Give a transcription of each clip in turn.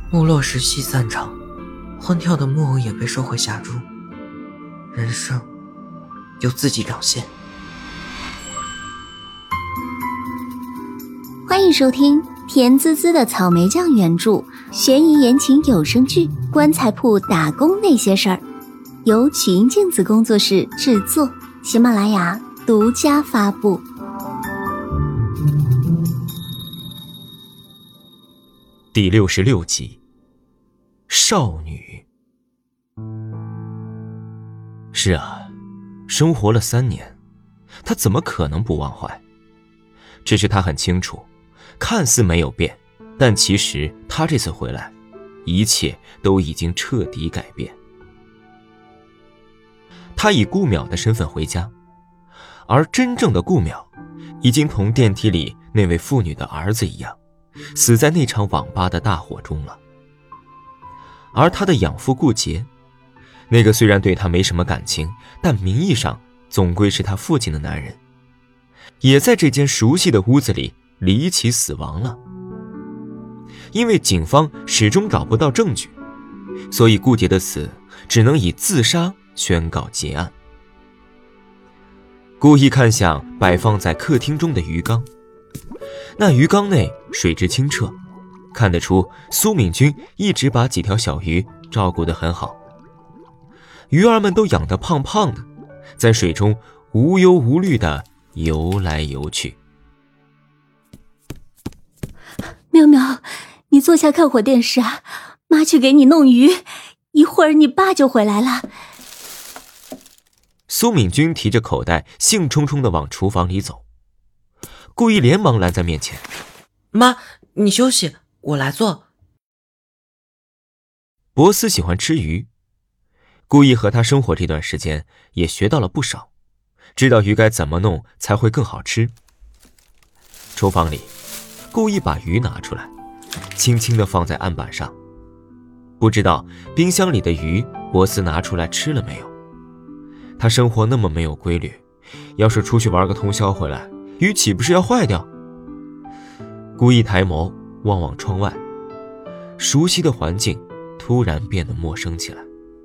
幕落时戏散场，欢跳的木偶也被收回下注，人生由自己掌线。 欢迎收听甜滋滋的草莓酱原著悬疑言情有声剧《棺材铺打工那些事儿》，由曲音镜子工作室制作，喜马拉雅独家发布。 第66集，少女。是啊，生活了3年，他怎么可能不忘怀？只是他很清楚，看似没有变，但其实他这次回来，一切都已经彻底改变。他以顾淼的身份回家，而真正的顾淼已经同电梯里那位妇女的儿子一样，死在那场网吧的大火中了。而他的养父顾杰，那个虽然对他没什么感情，但名义上总归是他父亲的男人，也在这间熟悉的屋子里离奇死亡了。因为警方始终找不到证据，所以顾杰的死只能以自杀宣告结案。故意看向摆放在客厅中的鱼缸，那鱼缸内水质清澈，看得出苏敏君一直把几条小鱼照顾得很好。鱼儿们都养得胖胖的，在水中无忧无虑地游来游去。 淼淼，你坐下看会电视啊，妈去给你弄鱼，一会儿你爸就回来了。 苏敏君提着口袋兴冲冲地往厨房里走，顾意连忙拦在面前。 妈，你休息，我来做。 博斯喜欢吃鱼，顾意和他生活这段时间也学到了不少，知道鱼该怎么弄才会更好吃。厨房里，顾意把鱼拿出来，轻轻地放在案板上。不知道冰箱里的鱼博斯拿出来吃了没有。他生活那么没有规律，要是出去玩个通宵回来，鱼岂不是要坏掉？顾意抬眸望望窗外，熟悉的环境突然变得陌生起来。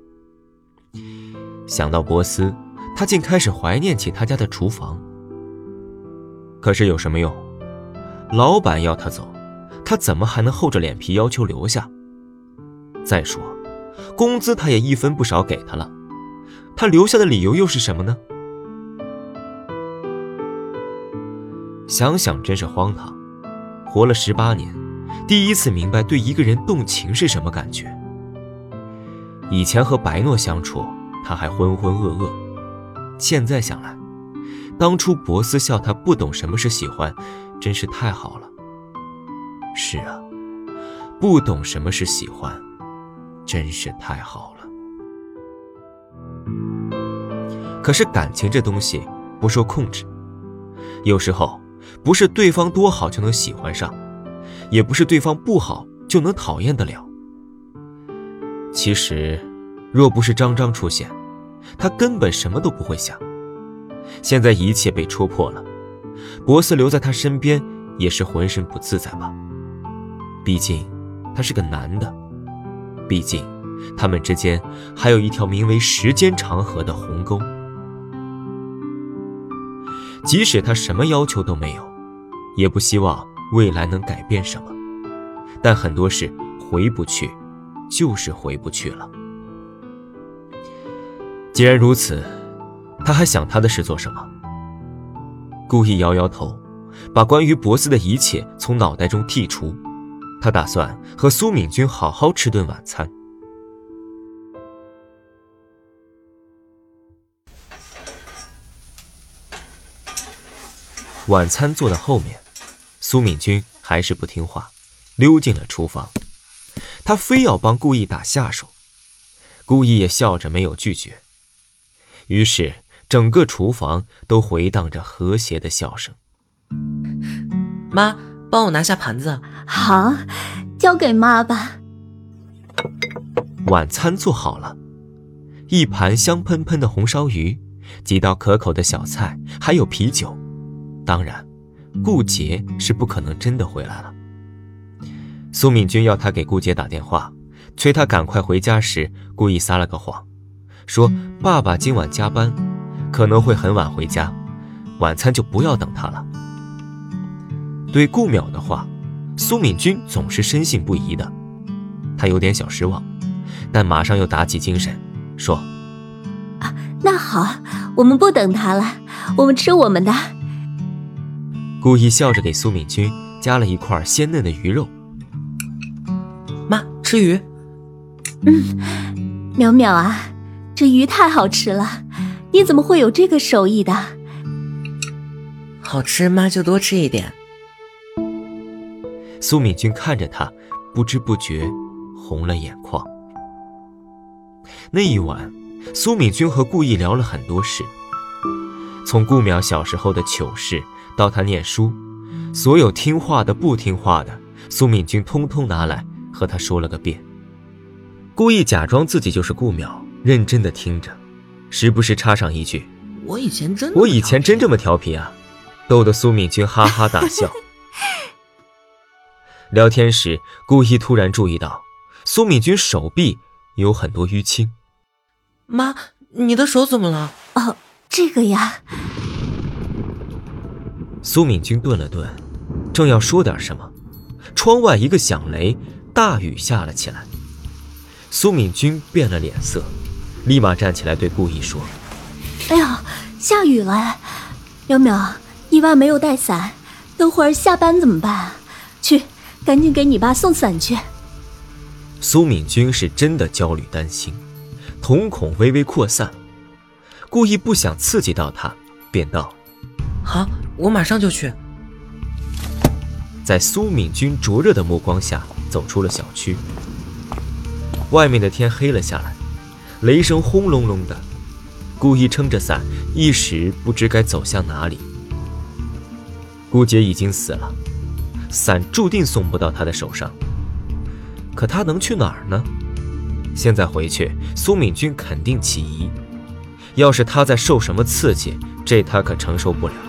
想到博斯，他竟开始怀念起他家的厨房。可是有什么用？老板要他走，他怎么还能厚着脸皮要求留下？再说，工资他也一分不少给他了，他留下的理由又是什么呢？想想真是荒唐，活了18年，第一次明白对一个人动情是什么感觉。以前和白诺相处，他还浑浑噩噩，现在想来，当初博斯笑他不懂什么是喜欢，真是太好了。是啊，不懂什么是喜欢，真是太好了。可是感情这东西不受控制，有时候不是对方多好就能喜欢上，也不是对方不好就能讨厌得了。其实若不是张张出现，他根本什么都不会想。现在一切被戳破了，博斯留在他身边也是浑身不自在吧。毕竟他是个男的，毕竟他们之间还有一条名为时间长河的鸿沟。即使他什么要求都没有，也不希望未来能改变什么，但很多事回不去就是回不去了。既然如此，他还想他的事做什么？故意摇摇头，把关于博斯的一切从脑袋中剔除。他打算和苏敏君好好吃顿晚餐。晚餐坐到后面，苏敏君还是不听话，溜进了厨房。他非要帮顾意打下手，顾意也笑着没有拒绝。于是整个厨房都回荡着和谐的笑声。 妈，帮我拿下盘子。 好，交给妈吧。 晚餐做好了，一盘香喷喷的红烧鱼，几道可口的小菜，还有啤酒。当然，顾杰是不可能真的回来了。 苏敏君要他给顾姐打电话，催他赶快回家时，故意撒了个谎，说爸爸今晚加班，可能会很晚回家，晚餐就不要等他了。对顾淼的话，苏敏君总是深信不疑的，他有点小失望，但马上又打起精神，说： 那好，我们不等他了，我们吃我们的。 故意笑着给苏敏君夹了一块鲜嫩的鱼肉。 妈，吃鱼。 淼淼啊，这鱼太好吃了，你怎么会有这个手艺的？ 好吃，妈就多吃一点。 苏敏君看着他，不知不觉红了眼眶。那一晚，苏敏君和顾意聊了很多事，从顾淼小时候的糗事到他念书，所有听话的不听话的，苏敏君通通拿来和他说了个遍。顾意假装自己就是顾淼，认真地听着，时不时插上一句： 我以前真这么调皮啊，逗得苏敏君哈哈大笑。聊天时，顾意突然注意到苏敏君手臂有很多淤青。 妈，你的手怎么了？ 哦，这个呀。 苏敏君顿了顿，正要说点什么，窗外一个响雷，大雨下了起来。苏敏君变了脸色，立马站起来对顾意说： 哎呀，下雨了，淼淼，意外没有带伞，等会儿下班怎么办？去，赶紧给你爸送伞去。 苏敏君是真的焦虑担心，瞳孔微微扩散，故意不想刺激到他，便道： 好，我马上就去。 在苏敏君灼热的目光下走出了小区。外面的天黑了下来，雷声轰隆隆的，顾意撑着伞，一时不知该走向哪里。顾姐已经死了，伞注定送不到他的手上，可他能去哪儿呢？现在回去，苏敏君肯定起疑，要是他再受什么刺激，这他可承受不了。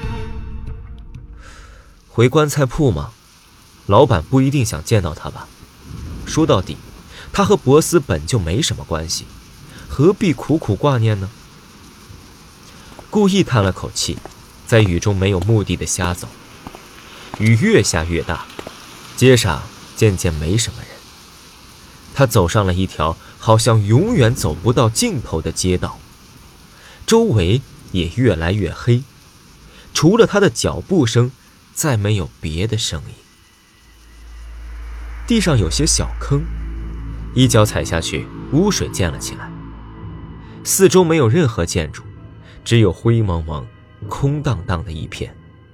回棺材铺吗？老板不一定想见到他吧。说到底，他和博斯本就没什么关系，何必苦苦挂念呢？故意叹了口气，在雨中没有目的的瞎走。雨越下越大，街上渐渐没什么人。他走上了一条好像永远走不到尽头的街道，周围也越来越黑，除了他的脚步声，再没有别的声音。地上有些小坑，一脚踩下去，污水溅了起来。四周没有任何建筑，只有灰蒙蒙、空荡荡的一片。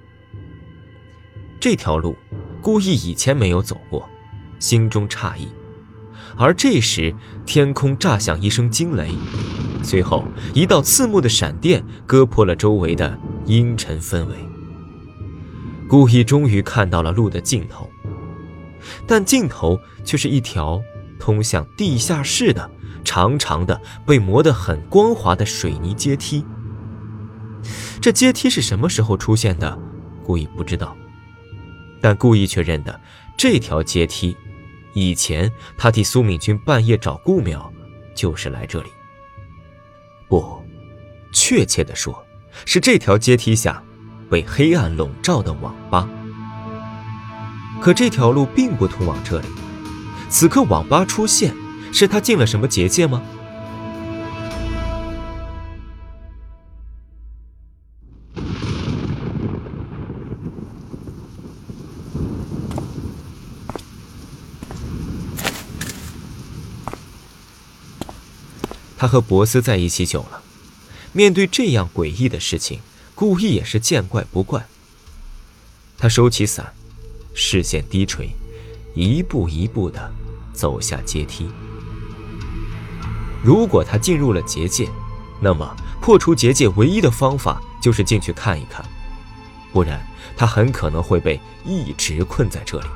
这条路，顾意以前没有走过，心中诧异。而这时，天空炸响一声惊雷，随后一道刺目的闪电割破了周围的阴沉氛围。顾意终于看到了路的尽头，但尽头却是一条通向地下室的长长的被磨得很光滑的水泥阶梯。这阶梯是什么时候出现的，顾意不知道，但顾意却认得这条阶梯以前他替苏敏君半夜找顾淼就是来这里。不，确切地说，是这条阶梯下被黑暗笼罩的网吧。可这条路并不通往这里，此刻网吧出现，是他进了什么结界吗？他和博斯在一起久了，面对这样诡异的事情，顾意也是见怪不怪。他收起伞，视线低垂，一步一步地走下阶梯。如果他进入了结界，那么破除结界唯一的方法就是进去看一看，不然他很可能会被一直困在这里。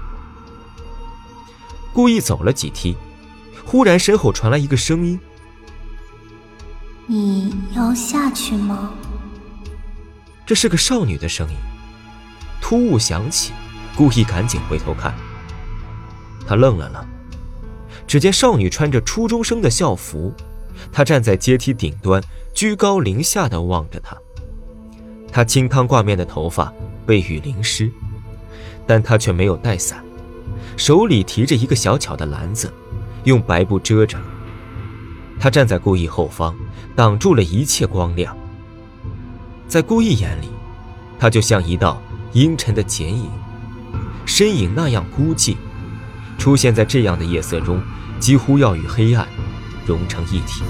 顾意走了几梯，忽然身后传来一个声音： 你要下去吗？ 这是个少女的声音，突兀响起，顾意赶紧回头看。 他愣了愣，只见少女穿着初中生的校服，她站在阶梯顶端，居高临下地望着他。她清汤挂面的头发被雨淋湿，但她却没有带伞，手里提着一个小巧的篮子，用白布遮着。她站在顾意后方，挡住了一切光亮。在顾意眼里，她就像一道阴沉的剪影，身影那样孤寂，出现在这样的夜色中，几乎要与黑暗融成一体。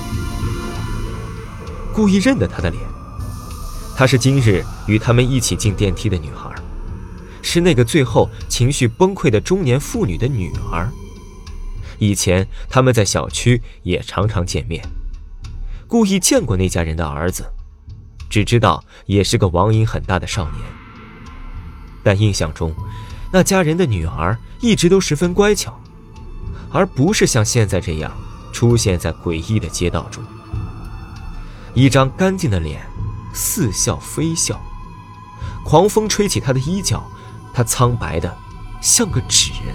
顾意认得她的脸，她是今日与他们一起进电梯的女孩，是那个最后情绪崩溃的中年妇女的女儿。以前他们在小区也常常见面，顾意见过那家人的儿子，只知道也是个网瘾很大的少年，但印象中那家人的女儿一直都十分乖巧，而不是像现在这样出现在诡异的街道中。一张干净的脸似笑非笑，狂风吹起她的衣角，她苍白的像个纸人。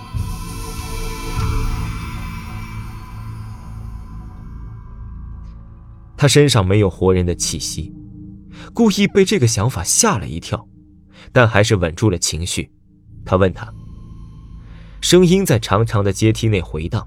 她身上没有活人的气息，故意被这个想法吓了一跳，但还是稳住了情绪。他问她，声音在长长的阶梯内回荡：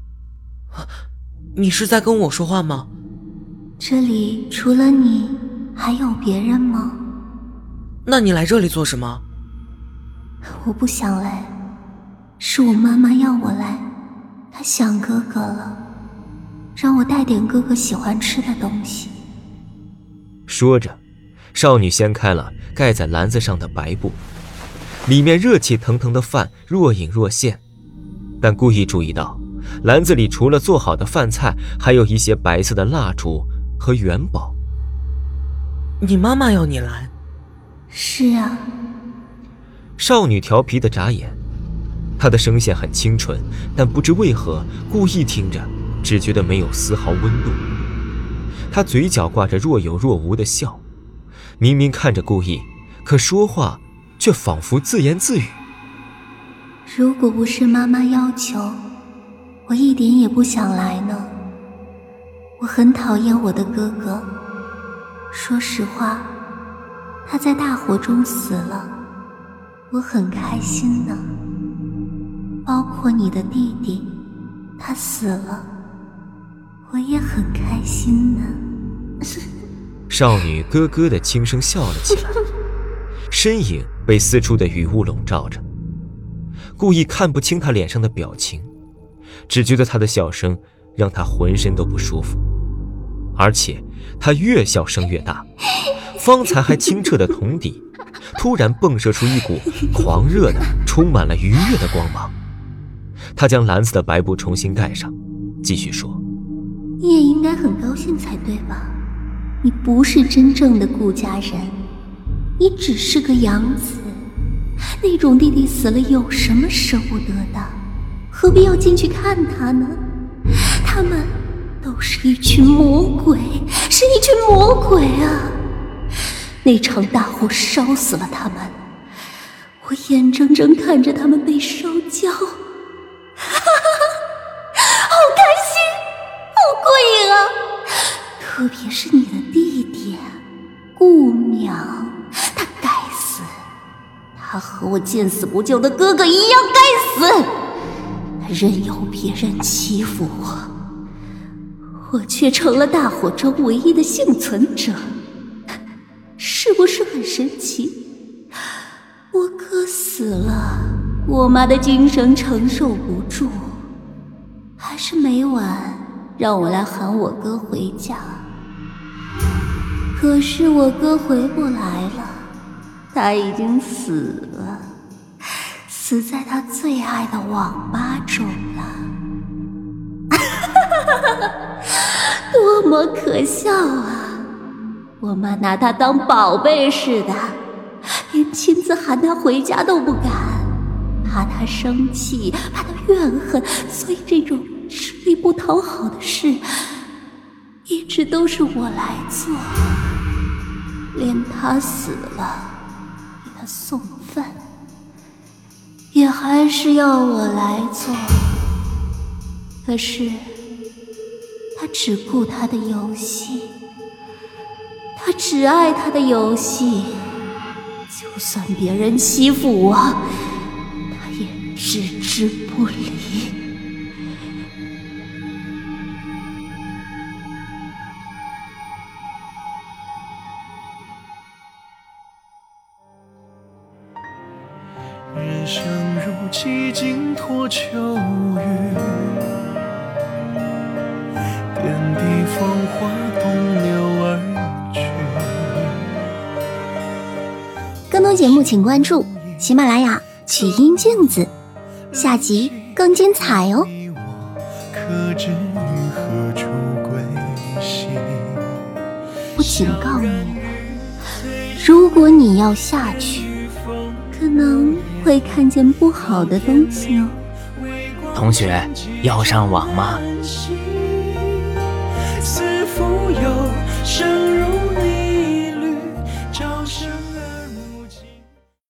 你是在跟我说话吗？ 这里除了你还有别人吗？ 那你来这里做什么？ 我不想来，是我妈妈要我来，她想哥哥了，让我带点哥哥喜欢吃的东西。 说着，少女掀开了盖在篮子上的白布，里面热气腾腾的饭若隐若现，但故意注意到篮子里除了做好的饭菜，还有一些白色的蜡烛和元宝。 你妈妈要你来？ 是啊。 少女调皮地眨眼，她的声线很清纯，但不知为何故意听着只觉得没有丝毫温度。她嘴角挂着若有若无的笑，明明看着故意，可说话却仿佛自言自语。 如果不是妈妈要求，我一点也不想来呢。我很讨厌我的哥哥，说实话，他在大火中死了，我很开心呢。包括你的弟弟，他死了，我也很开心呢。 少女咯咯地轻声笑了起来，身影被四处的雨雾笼罩着，故意看不清她脸上的表情，只觉得她的笑声让她浑身都不舒服，而且她越笑声越大，方才还清澈的瞳底突然迸射出一股狂热的充满了愉悦的光芒。她将篮子的白布重新盖上，继续说， 你也应该很高兴才对吧？你不是真正的顾家人，你只是个养子，那种弟弟死了有什么舍不得的？何必要进去看他呢？他们都是一群魔鬼，是一群魔鬼啊！那场大火烧死了他们，我眼睁睁看着他们被烧焦，好开心，好过瘾啊！特别是你的弟弟顾淼，他该死，他和我见死不救的哥哥一样该死。他任由别人欺负我，我却成了大火中唯一的幸存者，是不是很神奇？我哥死了，我妈的精神承受不住，还是每晚让我来喊我哥回家。可是我哥回不来了，他已经死了，死在他最爱的网吧中了。多么可笑啊！我妈拿他当宝贝似的，连亲自喊他回家都不敢，怕他生气，怕他怨恨，所以这种吃力不讨好的事一直都是我来做。连他死了给他送饭， 也还是要我来做。可是他只顾他的游戏，他只爱他的游戏，就算别人欺负我，他也置之不理。 人生如寂静托秋雨，点滴芳华东流而去。 更多节目请关注喜马拉雅曲音镜子，下集更精彩哦。 可知于何处归西？ 我警告你了，如果你要下去，可能会看见不好的东西哦。 同学，要上网吗？